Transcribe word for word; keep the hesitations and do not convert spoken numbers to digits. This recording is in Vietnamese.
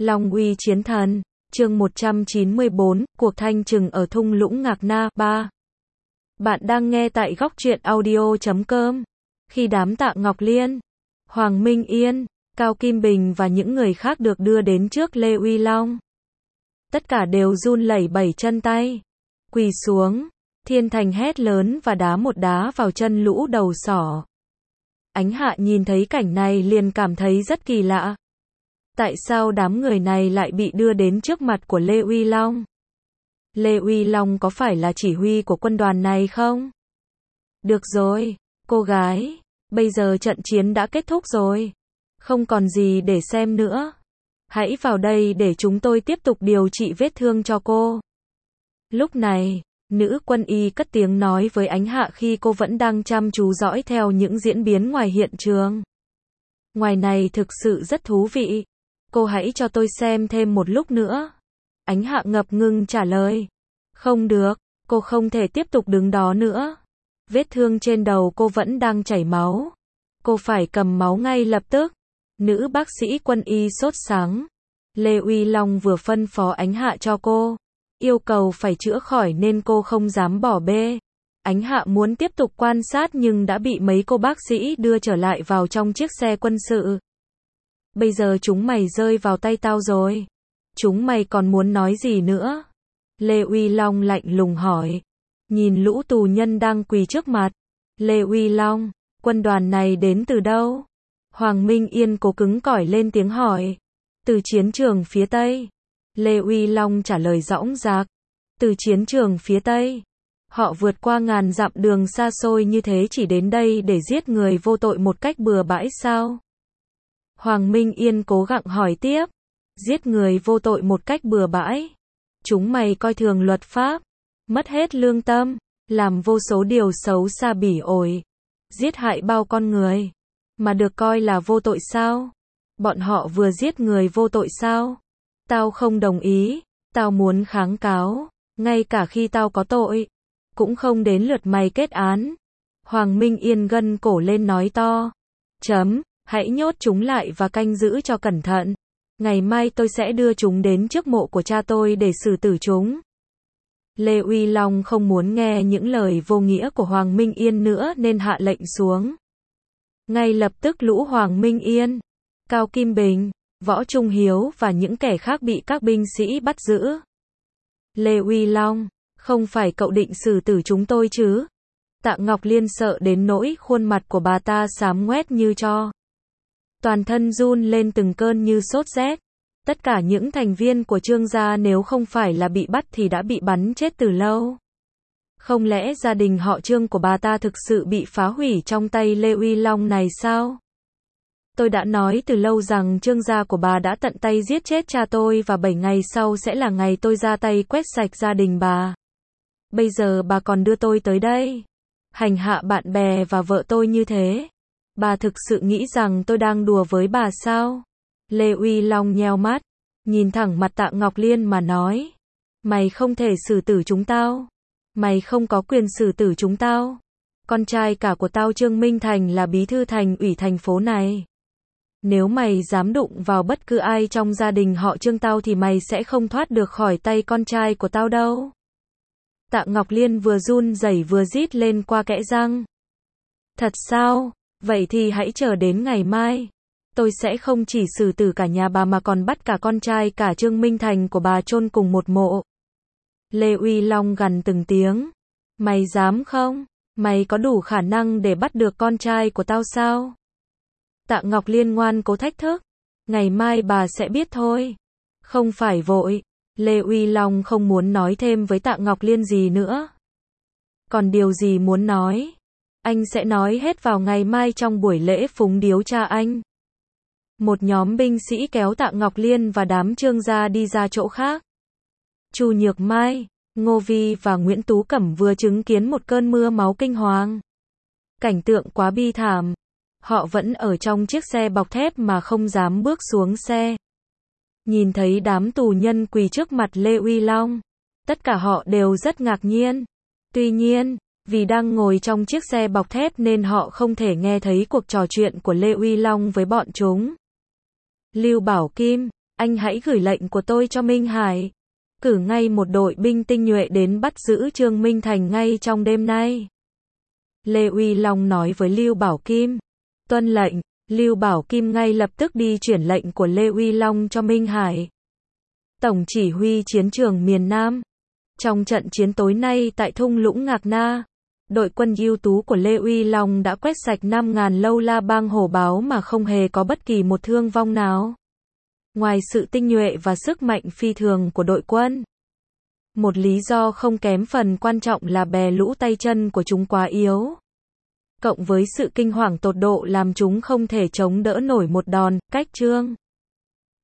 Long uy chiến thần, chương một trăm chín mươi bốn, cuộc thanh trừng ở thung lũng Ngạc Na, ba. Bạn đang nghe tại góc truyện audio chấm com. Khi đám Tạ Ngọc Liên, Hoàng Minh Yên, Cao Kim Bình và những người khác được đưa đến trước Lê Uy Long, tất cả đều run lẩy bẩy chân tay, quỳ xuống. Thiên Thành hét lớn và đá một đá vào chân lũ đầu sỏ. Ánh Hạ nhìn thấy cảnh này liền cảm thấy rất kỳ lạ. Tại sao đám người này lại bị đưa đến trước mặt của Lê Uy Long? Lê Uy Long có phải là chỉ huy của quân đoàn này không? Được rồi, cô gái, bây giờ trận chiến đã kết thúc rồi. Không còn gì để xem nữa. Hãy vào đây để chúng tôi tiếp tục điều trị vết thương cho cô. Lúc này, nữ quân y cất tiếng nói với Ánh Hạ khi cô vẫn đang chăm chú dõi theo những diễn biến ngoài hiện trường. Ngoài này thực sự rất thú vị. Cô hãy cho tôi xem thêm một lúc nữa. Ánh Hạ ngập ngừng trả lời. Không được, cô không thể tiếp tục đứng đó nữa. Vết thương trên đầu cô vẫn đang chảy máu. Cô phải cầm máu ngay lập tức. Nữ bác sĩ quân y sốt sắng. Lê Uy Long vừa phân phó Ánh Hạ cho cô, yêu cầu phải chữa khỏi nên cô không dám bỏ bê. Ánh Hạ muốn tiếp tục quan sát nhưng đã bị mấy cô bác sĩ đưa trở lại vào trong chiếc xe quân sự. Bây giờ chúng mày rơi vào tay tao rồi. Chúng mày còn muốn nói gì nữa? Lê Uy Long lạnh lùng hỏi. Nhìn lũ tù nhân đang quỳ trước mặt. Lê Uy Long, quân đoàn này đến từ đâu? Hoàng Minh Yên cố cứng cỏi lên tiếng hỏi. Từ chiến trường phía Tây. Lê Uy Long trả lời dõng dạc. Từ chiến trường phía Tây. Họ vượt qua ngàn dặm đường xa xôi như thế chỉ đến đây để giết người vô tội một cách bừa bãi sao? Hoàng Minh Yên cố gắng hỏi tiếp. Giết người vô tội một cách bừa bãi. Chúng mày coi thường luật pháp, mất hết lương tâm, làm vô số điều xấu xa bỉ ổi, giết hại bao con người, mà được coi là vô tội sao? Bọn họ vừa giết người vô tội sao? Tao không đồng ý, tao muốn kháng cáo, ngay cả khi tao có tội, cũng không đến lượt mày kết án. Hoàng Minh Yên gân cổ lên nói to. Chấm, hãy nhốt chúng lại và canh giữ cho cẩn thận. Ngày mai tôi sẽ đưa chúng đến trước mộ của cha tôi để xử tử chúng. Lê Uy Long không muốn nghe những lời vô nghĩa của Hoàng Minh Yên nữa nên hạ lệnh xuống. Ngay lập tức lũ Hoàng Minh Yên, Cao Kim Bình, Võ Trung Hiếu và những kẻ khác bị các binh sĩ bắt giữ. Lê Uy Long, không phải cậu định xử tử chúng tôi chứ? Tạ Ngọc Liên sợ đến nỗi khuôn mặt của bà ta xám ngoét như tro. Toàn thân run lên từng cơn như sốt rét. Tất cả những thành viên của Trương gia nếu không phải là bị bắt thì đã bị bắn chết từ lâu. Không lẽ gia đình họ Trương của bà ta thực sự bị phá hủy trong tay Lê Uy Long này sao? Tôi đã nói từ lâu rằng Trương gia của bà đã tận tay giết chết cha tôi và bảy ngày sau sẽ là ngày tôi ra tay quét sạch gia đình bà. Bây giờ bà còn đưa tôi tới đây, hành hạ bạn bè và vợ tôi như thế. Bà thực sự nghĩ rằng tôi đang đùa với bà sao? Lê Uy Long nheo mắt, nhìn thẳng mặt Tạ Ngọc Liên mà nói. Mày không thể xử tử chúng tao. Mày không có quyền xử tử chúng tao. Con trai cả của tao Trương Minh Thành là bí thư thành ủy thành phố này. Nếu mày dám đụng vào bất cứ ai trong gia đình họ Trương tao thì mày sẽ không thoát được khỏi tay con trai của tao đâu. Tạ Ngọc Liên vừa run rẩy vừa rít lên qua kẽ răng. Thật sao? Vậy thì hãy chờ đến ngày mai. Tôi sẽ không chỉ xử tử cả nhà bà mà còn bắt cả con trai cả Trương Minh Thành của bà chôn cùng một mộ. Lê Uy Long gằn từng tiếng. Mày dám không? Mày có đủ khả năng để bắt được con trai của tao sao? Tạ Ngọc Liên ngoan cố thách thức. Ngày mai bà sẽ biết thôi. Không phải vội. Lê Uy Long không muốn nói thêm với Tạ Ngọc Liên gì nữa. Còn điều gì muốn nói? Anh sẽ nói hết vào ngày mai trong buổi lễ phúng điếu cha anh. Một nhóm binh sĩ kéo Tạ Ngọc Liên và đám Trương gia đi ra chỗ khác. Chu Nhược Mai, Ngô Vi và Nguyễn Tú Cẩm vừa chứng kiến một cơn mưa máu kinh hoàng. Cảnh tượng quá bi thảm. Họ vẫn ở trong chiếc xe bọc thép mà không dám bước xuống xe. Nhìn thấy đám tù nhân quỳ trước mặt Lê Uy Long, tất cả họ đều rất ngạc nhiên. Tuy nhiên, vì đang ngồi trong chiếc xe bọc thép nên họ không thể nghe thấy cuộc trò chuyện của Lê Uy Long với bọn chúng. Lưu Bảo Kim, anh hãy gửi lệnh của tôi cho Minh Hải. Cử ngay một đội binh tinh nhuệ đến bắt giữ Trương Minh Thành ngay trong đêm nay. Lê Uy Long nói với Lưu Bảo Kim. Tuân lệnh, Lưu Bảo Kim ngay lập tức đi chuyển lệnh của Lê Uy Long cho Minh Hải, tổng chỉ huy chiến trường miền Nam. Trong trận chiến tối nay tại thung lũng Ngạc Na, đội quân ưu tú của Lê Uy Long đã quét sạch năm ngàn lâu la bang hổ báo mà không hề có bất kỳ một thương vong nào. Ngoài sự tinh nhuệ và sức mạnh phi thường của đội quân, một lý do không kém phần quan trọng là bè lũ tay chân của chúng quá yếu, cộng với sự kinh hoàng tột độ làm chúng không thể chống đỡ nổi một đòn. Cách Trương